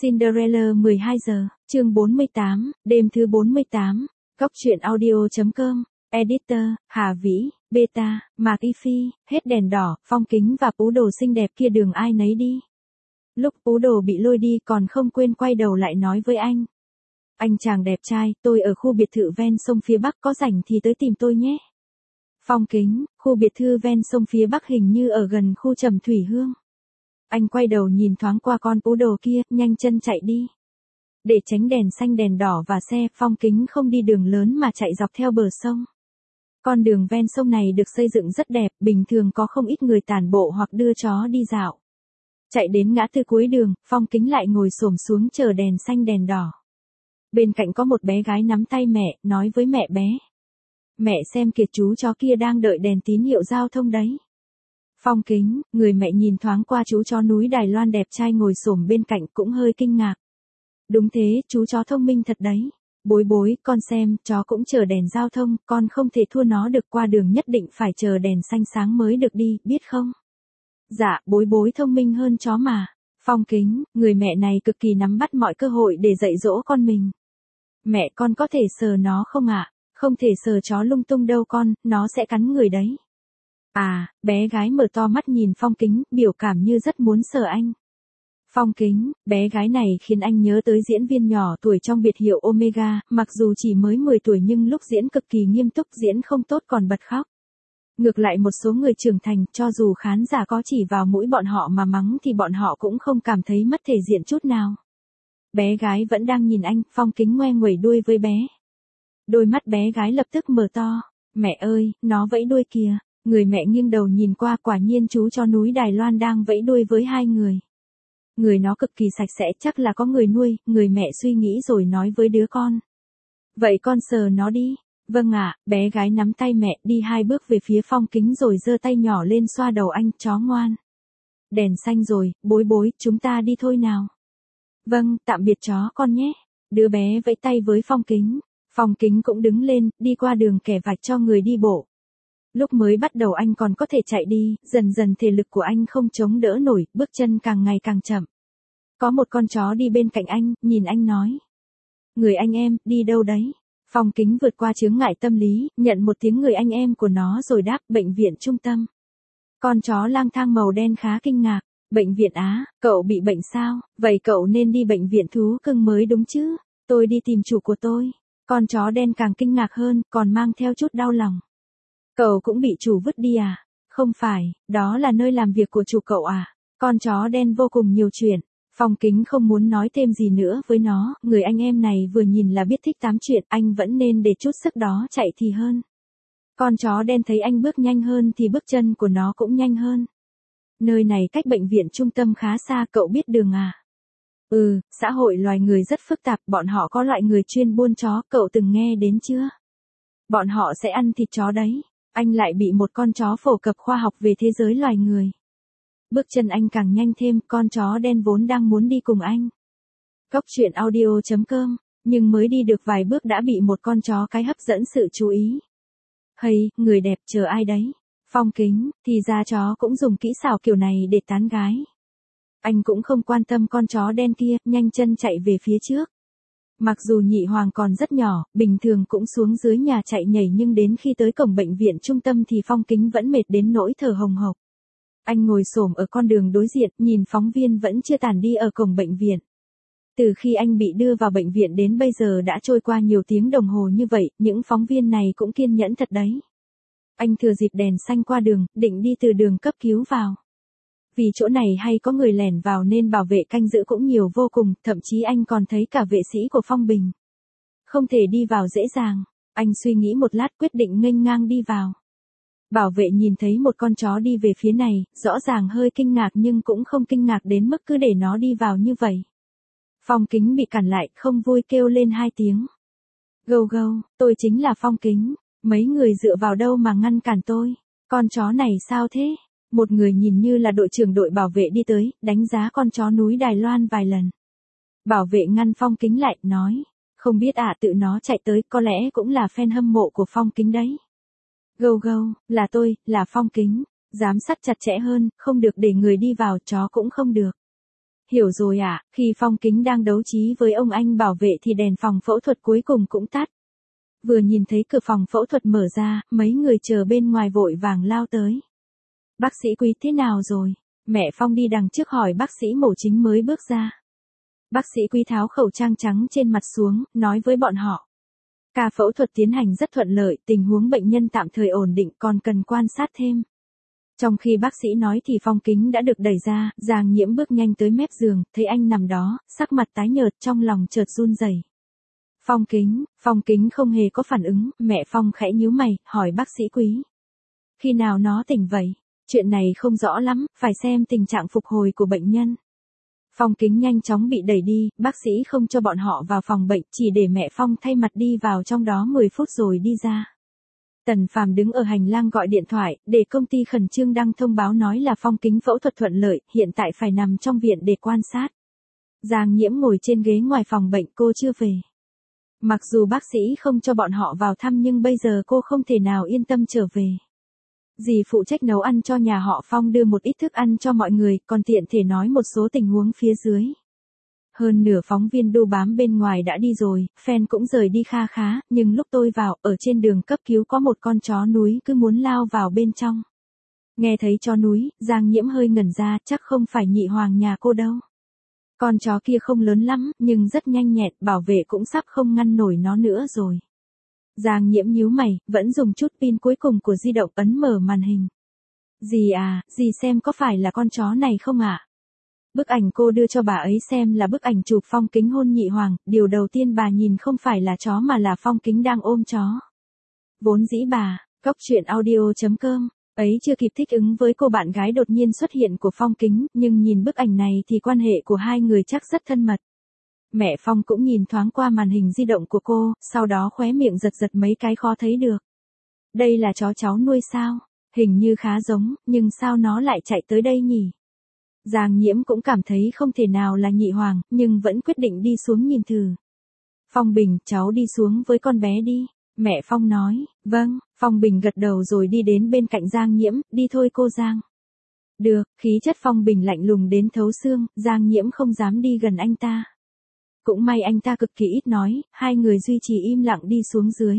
Cinderella 12 giờ, chương 48, đêm thứ 48, Góc truyện audio.com, Editor, Hà Vĩ, Beta, Mạc Y Phi, hết đèn đỏ, Phong Kính và Pú Đồ xinh đẹp kia đường ai nấy đi. Lúc Pú Đồ bị lôi đi còn không quên quay đầu lại nói với anh. Anh chàng đẹp trai, tôi ở khu biệt thự ven sông phía Bắc, có rảnh thì tới tìm tôi nhé. Phong Kính, khu biệt thự ven sông phía Bắc hình như ở gần khu Trầm Thủy Hương. Anh quay đầu nhìn thoáng qua con Pú Đồ kia, nhanh chân chạy đi. Để tránh đèn xanh đèn đỏ và xe, Phong Kính không đi đường lớn mà chạy dọc theo bờ sông. Con đường ven sông này được xây dựng rất đẹp, bình thường có không ít người tản bộ hoặc đưa chó đi dạo. Chạy đến ngã tư cuối đường, Phong Kính lại ngồi xổm xuống chờ đèn xanh đèn đỏ. Bên cạnh có một bé gái nắm tay mẹ, nói với mẹ bé. Mẹ xem kìa, chú chó kia đang đợi đèn tín hiệu giao thông đấy. Phong Kính, người mẹ nhìn thoáng qua chú chó núi Đài Loan đẹp trai ngồi xổm bên cạnh cũng hơi kinh ngạc. Đúng thế, chú chó thông minh thật đấy. Bối bối, con xem, chó cũng chờ đèn giao thông, con không thể thua nó được, qua đường nhất định phải chờ đèn xanh sáng mới được đi, biết không? Dạ, bối bối thông minh hơn chó mà. Phong Kính, người mẹ này cực kỳ nắm bắt mọi cơ hội để dạy dỗ con mình. Mẹ, con có thể sờ nó không ạ? Không thể sờ chó lung tung đâu con, nó sẽ cắn người đấy. À, bé gái mở to mắt nhìn Phong Kính, biểu cảm như rất muốn sờ anh. Phong Kính, bé gái này khiến anh nhớ tới diễn viên nhỏ tuổi trong biệt hiệu Omega, mặc dù chỉ mới 10 tuổi nhưng lúc diễn cực kỳ nghiêm túc, diễn không tốt còn bật khóc. Ngược lại một số người trưởng thành, cho dù khán giả có chỉ vào mũi bọn họ mà mắng thì bọn họ cũng không cảm thấy mất thể diện chút nào. Bé gái vẫn đang nhìn anh, Phong Kính ngoe nguẩy đuôi với bé. Đôi mắt bé gái lập tức mở to. Mẹ ơi, nó vẫy đuôi kìa. Người mẹ nghiêng đầu nhìn qua, quả nhiên chú chó núi Đài Loan đang vẫy đuôi với hai người. Người nó cực kỳ sạch sẽ, chắc là có người nuôi, người mẹ suy nghĩ rồi nói với đứa con. Vậy con sờ nó đi. Vâng ạ, bé gái nắm tay mẹ đi 2 bước về phía Phong Kính rồi giơ tay nhỏ lên xoa đầu anh, chó ngoan. Đèn xanh rồi, bối bối, chúng ta đi thôi nào. Vâng, tạm biệt chó con nhé. Đứa bé vẫy tay với Phong Kính. Phong Kính cũng đứng lên, đi qua đường kẻ vạch cho người đi bộ. Lúc mới bắt đầu anh còn có thể chạy đi, dần dần thể lực của anh không chống đỡ nổi, bước chân càng ngày càng chậm. Có một con chó đi bên cạnh anh, nhìn anh nói. Người anh em, đi đâu đấy? Phong Kính vượt qua chướng ngại tâm lý, nhận một tiếng người anh em của nó rồi đáp, bệnh viện trung tâm. Con chó lang thang màu đen khá kinh ngạc. Bệnh viện á, cậu bị bệnh sao? Vậy cậu nên đi bệnh viện thú cưng mới đúng chứ? Tôi đi tìm chủ của tôi. Con chó đen càng kinh ngạc hơn, còn mang theo chút đau lòng. Cậu cũng bị chủ vứt đi à? Không phải, đó là nơi làm việc của chủ cậu à? Con chó đen vô cùng nhiều chuyện. Phong Kính không muốn nói thêm gì nữa với nó, người anh em này vừa nhìn là biết thích tám chuyện, anh vẫn nên để chút sức đó chạy thì hơn. Con chó đen thấy anh bước nhanh hơn thì bước chân của nó cũng nhanh hơn. Nơi này cách bệnh viện trung tâm khá xa, cậu biết đường à? Ừ, xã hội loài người rất phức tạp, bọn họ có loại người chuyên buôn chó, cậu từng nghe đến chưa? Bọn họ sẽ ăn thịt chó đấy. Anh lại bị một con chó phổ cập khoa học về thế giới loài người. Bước chân anh càng nhanh thêm, con chó đen vốn đang muốn đi cùng anh. Góc truyện audio.com, nhưng mới đi được vài bước đã bị một con chó cái hấp dẫn sự chú ý. Hay, người đẹp, chờ ai đấy? Phong Kính, thì ra chó cũng dùng kỹ xảo kiểu này để tán gái. Anh cũng không quan tâm con chó đen kia, nhanh chân chạy về phía trước. Mặc dù Nhị Hoàng còn rất nhỏ, bình thường cũng xuống dưới nhà chạy nhảy nhưng đến khi tới cổng bệnh viện trung tâm thì Phong Kính vẫn mệt đến nỗi thở hồng hộc. Anh ngồi xổm ở con đường đối diện, nhìn phóng viên vẫn chưa tản đi ở cổng bệnh viện. Từ khi anh bị đưa vào bệnh viện đến bây giờ đã trôi qua nhiều tiếng đồng hồ như vậy, những phóng viên này cũng kiên nhẫn thật đấy. Anh thừa dịp đèn xanh qua đường, định đi từ đường cấp cứu vào. Vì chỗ này hay có người lẻn vào nên bảo vệ canh giữ cũng nhiều vô cùng, thậm chí anh còn thấy cả vệ sĩ của Phong Bình. Không thể đi vào dễ dàng, anh suy nghĩ một lát quyết định nghênh ngang đi vào. Bảo vệ nhìn thấy một con chó đi về phía này, rõ ràng hơi kinh ngạc nhưng cũng không kinh ngạc đến mức cứ để nó đi vào như vậy. Phong Kính bị cản lại, không vui kêu lên 2 tiếng. Gâu gâu, tôi chính là Phong Kính, mấy người dựa vào đâu mà ngăn cản tôi, con chó này sao thế? Một người nhìn như là đội trưởng đội bảo vệ đi tới, đánh giá con chó núi Đài Loan vài lần. Bảo vệ ngăn Phong Kính lại, nói, không biết ạ, tự nó chạy tới, có lẽ cũng là fan hâm mộ của Phong Kính đấy. Gâu gâu, là tôi, là Phong Kính, giám sát chặt chẽ hơn, không được để người đi vào, chó cũng không được. Hiểu rồi ạ, khi Phong Kính đang đấu trí với ông anh bảo vệ thì đèn phòng phẫu thuật cuối cùng cũng tắt. Vừa nhìn thấy cửa phòng phẫu thuật mở ra, mấy người chờ bên ngoài vội vàng lao tới. Bác sĩ Quý thế nào rồi? Mẹ Phong đi đằng trước hỏi bác sĩ mổ chính mới bước ra. Bác sĩ Quý tháo khẩu trang trắng trên mặt xuống, nói với bọn họ. Ca phẫu thuật tiến hành rất thuận lợi, tình huống bệnh nhân tạm thời ổn định còn cần quan sát thêm. Trong khi bác sĩ nói thì Phong Kính đã được đẩy ra, Giang Nhiễm bước nhanh tới mép giường, thấy anh nằm đó, sắc mặt tái nhợt trong lòng chợt run rẩy. Phong Kính không hề có phản ứng, mẹ Phong khẽ nhíu mày, hỏi bác sĩ Quý. Khi nào nó tỉnh vậy? Chuyện này không rõ lắm, phải xem tình trạng phục hồi của bệnh nhân. Phong Kính nhanh chóng bị đẩy đi, bác sĩ không cho bọn họ vào phòng bệnh, chỉ để mẹ Phong thay mặt đi vào trong đó 10 phút rồi đi ra. Tần Phàm đứng ở hành lang gọi điện thoại, để công ty khẩn trương đăng thông báo nói là Phong Kính phẫu thuật thuận lợi, hiện tại phải nằm trong viện để quan sát. Giang Nhiễm ngồi trên ghế ngoài phòng bệnh, cô chưa về. Mặc dù bác sĩ không cho bọn họ vào thăm nhưng bây giờ cô không thể nào yên tâm trở về. Dì phụ trách nấu ăn cho nhà họ Phong đưa một ít thức ăn cho mọi người, còn tiện thể nói một số tình huống phía dưới. Hơn nửa phóng viên đu bám bên ngoài đã đi rồi, fan cũng rời đi kha khá, nhưng lúc tôi vào, ở trên đường cấp cứu có một con chó núi cứ muốn lao vào bên trong. Nghe thấy chó núi, Giang Nhiễm hơi ngẩn ra, chắc không phải Nhị Hoàng nhà cô đâu. Con chó kia không lớn lắm, nhưng rất nhanh nhẹn, bảo vệ cũng sắp không ngăn nổi nó nữa rồi. Giang Nhiễm nhíu mày, vẫn dùng chút pin cuối cùng của di động ấn mở màn hình. Dì à, dì xem có phải là con chó này không ạ? Bức ảnh cô đưa cho bà ấy xem là bức ảnh chụp Phong Kính hôn Nhị Hoàng, điều đầu tiên bà nhìn không phải là chó mà là Phong Kính đang ôm chó. Vốn dĩ bà, coctruyện.audio.com, ấy chưa kịp thích ứng với cô bạn gái đột nhiên xuất hiện của Phong Kính, nhưng nhìn bức ảnh này thì quan hệ của hai người chắc rất thân mật. Mẹ Phong cũng nhìn thoáng qua màn hình di động của cô, sau đó khóe miệng giật giật mấy cái khó thấy được. Đây là chó cháu nuôi sao? Hình như khá giống, nhưng sao nó lại chạy tới đây nhỉ? Giang Nhiễm cũng cảm thấy không thể nào là Nhị Hoàng, nhưng vẫn quyết định đi xuống nhìn thử. Phong Bình, cháu đi xuống với con bé đi. Mẹ Phong nói, vâng, Phong Bình gật đầu rồi đi đến bên cạnh Giang Nhiễm, đi thôi cô Giang. Được, khí chất Phong Bình lạnh lùng đến thấu xương, Giang Nhiễm không dám đi gần anh ta. Cũng may anh ta cực kỳ ít nói, hai người duy trì im lặng đi xuống dưới.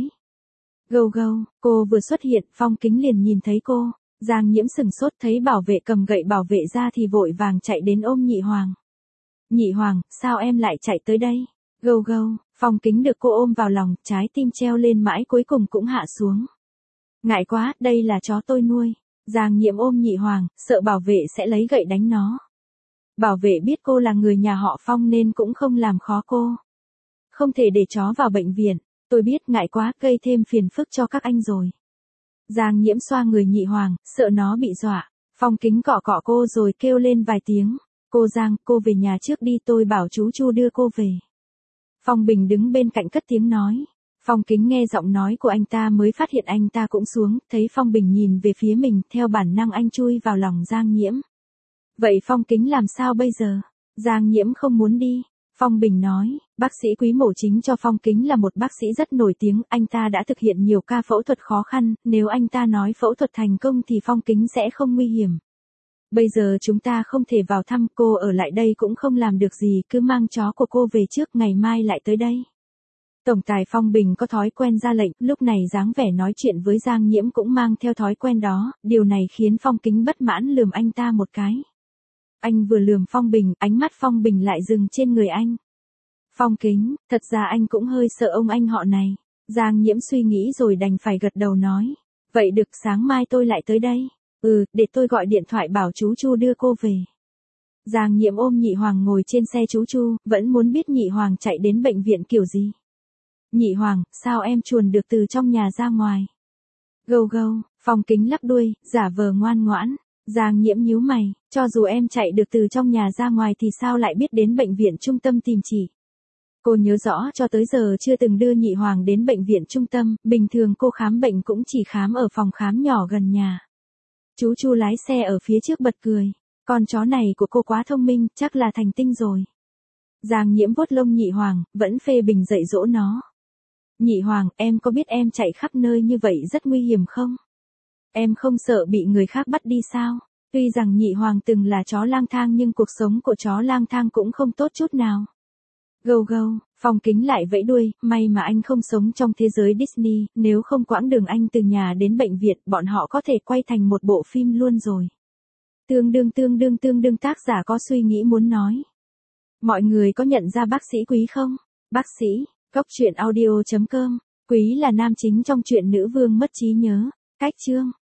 Gâu gâu, cô vừa xuất hiện, Phong Kính liền nhìn thấy cô. Giang Nhiễm sừng sốt thấy bảo vệ cầm gậy bảo vệ ra thì vội vàng chạy đến ôm Nhị Hoàng. Nhị Hoàng, sao em lại chạy tới đây? Gâu gâu, Phong Kính được cô ôm vào lòng, trái tim treo lên mãi cuối cùng cũng hạ xuống. Ngại quá, đây là chó tôi nuôi. Giang Nhiễm ôm Nhị Hoàng, sợ bảo vệ sẽ lấy gậy đánh nó. Bảo vệ biết cô là người nhà họ Phong nên cũng không làm khó cô. Không thể để chó vào bệnh viện, tôi biết ngại quá, gây thêm phiền phức cho các anh rồi. Giang Nhiễm xoa người Nhị Hoàng, sợ nó bị dọa. Phong Kính cọ cọ cô rồi kêu lên vài tiếng. Cô Giang, cô về nhà trước đi, tôi bảo chú Chu đưa cô về. Phong Bình đứng bên cạnh cất tiếng nói. Phong Kính nghe giọng nói của anh ta mới phát hiện anh ta cũng xuống, thấy Phong Bình nhìn về phía mình, theo bản năng anh chui vào lòng Giang Nhiễm. Vậy Phong Kính làm sao bây giờ? Giang Nhiễm không muốn đi. Phong Bình nói, bác sĩ Quý mổ chính cho Phong Kính là một bác sĩ rất nổi tiếng, anh ta đã thực hiện nhiều ca phẫu thuật khó khăn, nếu anh ta nói phẫu thuật thành công thì Phong Kính sẽ không nguy hiểm. Bây giờ chúng ta không thể vào thăm, cô ở lại đây cũng không làm được gì, cứ mang chó của cô về trước, ngày mai lại tới đây. Tổng tài Phong Bình có thói quen ra lệnh, lúc này dáng vẻ nói chuyện với Giang Nhiễm cũng mang theo thói quen đó, điều này khiến Phong Kính bất mãn lườm anh ta một cái. Anh vừa lườm Phong Bình, ánh mắt Phong Bình lại dừng trên người anh. Phong Kính, thật ra anh cũng hơi sợ ông anh họ này. Giang Nhiễm suy nghĩ rồi đành phải gật đầu nói. Vậy được, sáng mai tôi lại tới đây. Để tôi gọi điện thoại bảo chú Chu đưa cô về. Giang Nhiễm ôm Nhị Hoàng ngồi trên xe chú Chu, vẫn muốn biết Nhị Hoàng chạy đến bệnh viện kiểu gì. Nhị Hoàng, sao em chuồn được từ trong nhà ra ngoài? Gâu gâu, Phong Kính lắc đuôi, giả vờ ngoan ngoãn. Giang Nhiễm nhíu mày, cho dù em chạy được từ trong nhà ra ngoài thì sao lại biết đến bệnh viện trung tâm tìm chỉ. Cô nhớ rõ cho tới giờ chưa từng đưa Nhị Hoàng đến bệnh viện trung tâm, bình thường cô khám bệnh cũng chỉ khám ở phòng khám nhỏ gần nhà. Chú Chu lái xe ở phía trước bật cười, con chó này của cô quá thông minh, chắc là thành tinh rồi. Giang Nhiễm vuốt lông Nhị Hoàng, vẫn phê bình dạy dỗ nó. Nhị Hoàng, em có biết em chạy khắp nơi như vậy rất nguy hiểm không? Em không sợ bị người khác bắt đi sao? Tuy rằng nhị hoàng từng là chó lang thang nhưng cuộc sống của chó lang thang cũng không tốt chút nào. Gâu gâu, Phong Kính lại vẫy đuôi, may mà anh không sống trong thế giới Disney, nếu không quãng đường anh từ nhà đến bệnh viện bọn họ có thể quay thành một bộ phim luôn rồi. Tương đương tác giả có suy nghĩ muốn nói. Mọi người có nhận ra bác sĩ Quý không? Bác sĩ, góc truyện audio.com, Quý là nam chính trong truyện Nữ Vương Mất Trí Nhớ, cách chương.